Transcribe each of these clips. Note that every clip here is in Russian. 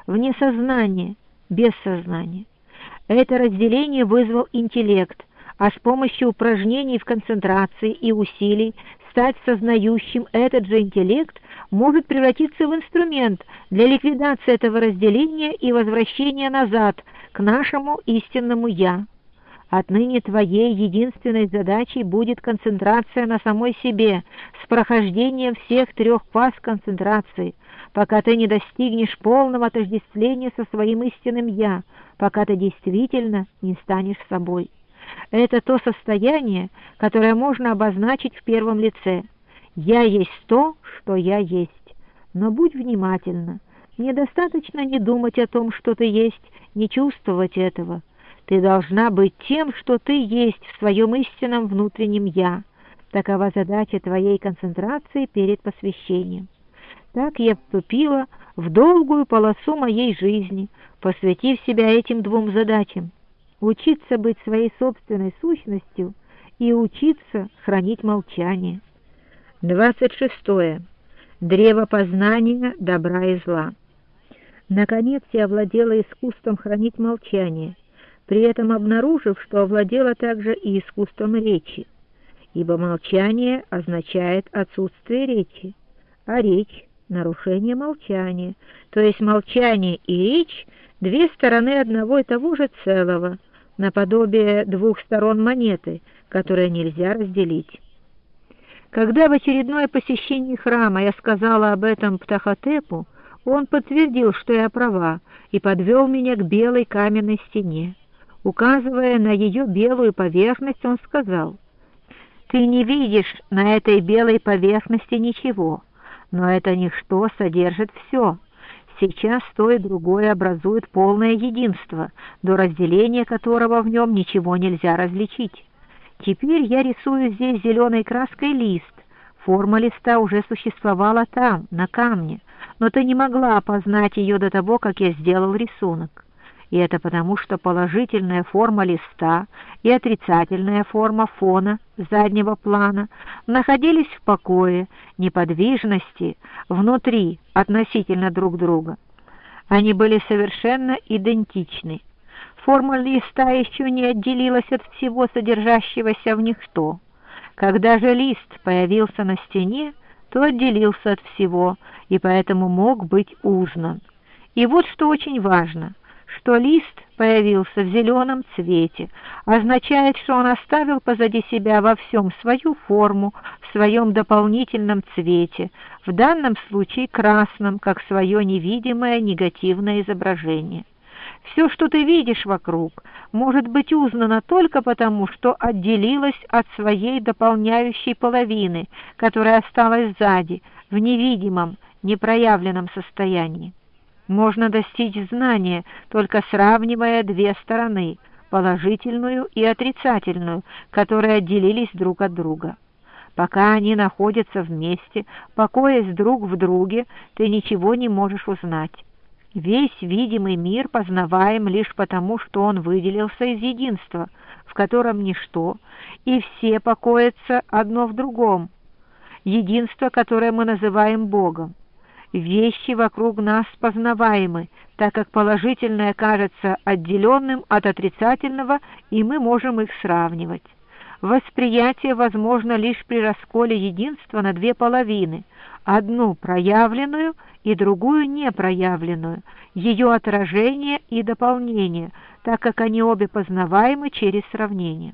вне сознания, без сознания. Это разделение вызвал интеллект, а с помощью упражнений в концентрации и усилий стать сознающим этот же интеллект может превратиться в инструмент для ликвидации этого разделения и возвращения назад к нашему истинному «Я». Отныне твоей единственной задачей будет концентрация на самой себе с прохождением всех 3 фаз концентрации, пока ты не достигнешь полного отождествления со своим истинным «Я», пока ты действительно не станешь собой. Это то состояние, которое можно обозначить в первом лице. «Я есть то, что я есть». Но будь внимательна. Недостаточно не думать о том, что ты есть, не чувствовать этого. Ты должна быть тем, что ты есть в своем истинном внутреннем «Я». Такова задача твоей концентрации перед посвящением. Так я вступила в долгую полосу моей жизни, посвятив себя этим 2 задачам: учиться быть своей собственной сущностью и учиться хранить молчание. 26. Древо познания добра и зла. Наконец я овладела искусством хранить молчание, при этом обнаружив, что овладела также и искусством речи, ибо молчание означает отсутствие речи, а речь — нарушение молчания, то есть молчание и речь — 2 стороны одного и того же целого, наподобие 2 сторон монеты, которые нельзя разделить. Когда в очередное посещение храма я сказала об этом Птахотепу, он подтвердил, что я права, и подвел меня к белой каменной стене. Указывая на ее белую поверхность, он сказал: «Ты не видишь на этой белой поверхности ничего, но это ничто содержит все. Сейчас то и другое образует полное единство, до разделения которого в нем ничего нельзя различить. Теперь я рисую здесь зеленой краской лист. Форма листа уже существовала там, на камне, но ты не могла опознать ее до того, как я сделал рисунок. И это потому, что положительная форма листа и отрицательная форма фона заднего плана находились в покое, неподвижности, внутри, относительно друг друга. Они были совершенно идентичны. Форма листа еще не отделилась от всего содержащегося в ничто. Когда же лист появился на стене, то отделился от всего и поэтому мог быть узнан. И вот что очень важно, что лист появился в зеленом цвете, означает, что он оставил позади себя во всем свою форму, в своем дополнительном цвете, в данном случае красном, как свое невидимое негативное изображение. Все, что ты видишь вокруг, может быть узнано только потому, что отделилось от своей дополняющей половины, которая осталась сзади, в невидимом, непроявленном состоянии. Можно достичь знания, только сравнивая 2 стороны, положительную и отрицательную, которые отделились друг от друга. Пока они находятся вместе, покоясь друг в друге, ты ничего не можешь узнать. Весь видимый мир познаваем лишь потому, что он выделился из единства, в котором ничто, и все покоятся одно в другом. Единство, которое мы называем Богом. Вещи вокруг нас познаваемы, так как положительное кажется отделенным от отрицательного, и мы можем их сравнивать. Восприятие возможно лишь при расколе единства на 2 половины, одну проявленную и другую непроявленную, ее отражение и дополнение, так как они обе познаваемы через сравнение.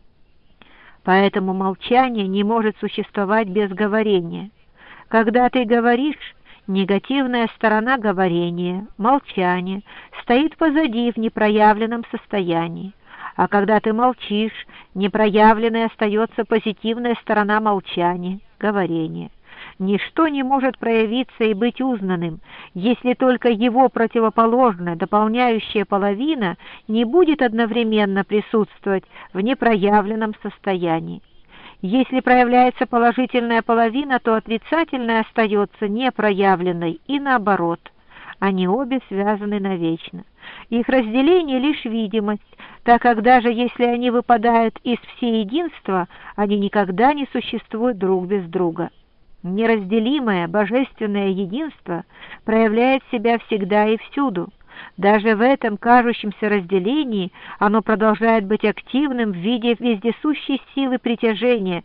Поэтому молчание не может существовать без говорения. Когда ты говоришь, негативная сторона говорения, молчание, стоит позади в непроявленном состоянии. А когда ты молчишь, непроявленной остается позитивная сторона молчания, говорения. Ничто не может проявиться и быть узнанным, если только его противоположная, дополняющая половина не будет одновременно присутствовать в непроявленном состоянии. Если проявляется положительная половина, то отрицательная остается непроявленной и наоборот. Они обе связаны навечно. Их разделение — лишь видимость, так как даже если они выпадают из всеединства, они никогда не существуют друг без друга. Неразделимое божественное единство проявляет себя всегда и всюду. Даже в этом кажущемся разделении оно продолжает быть активным в виде вездесущей силы притяжения,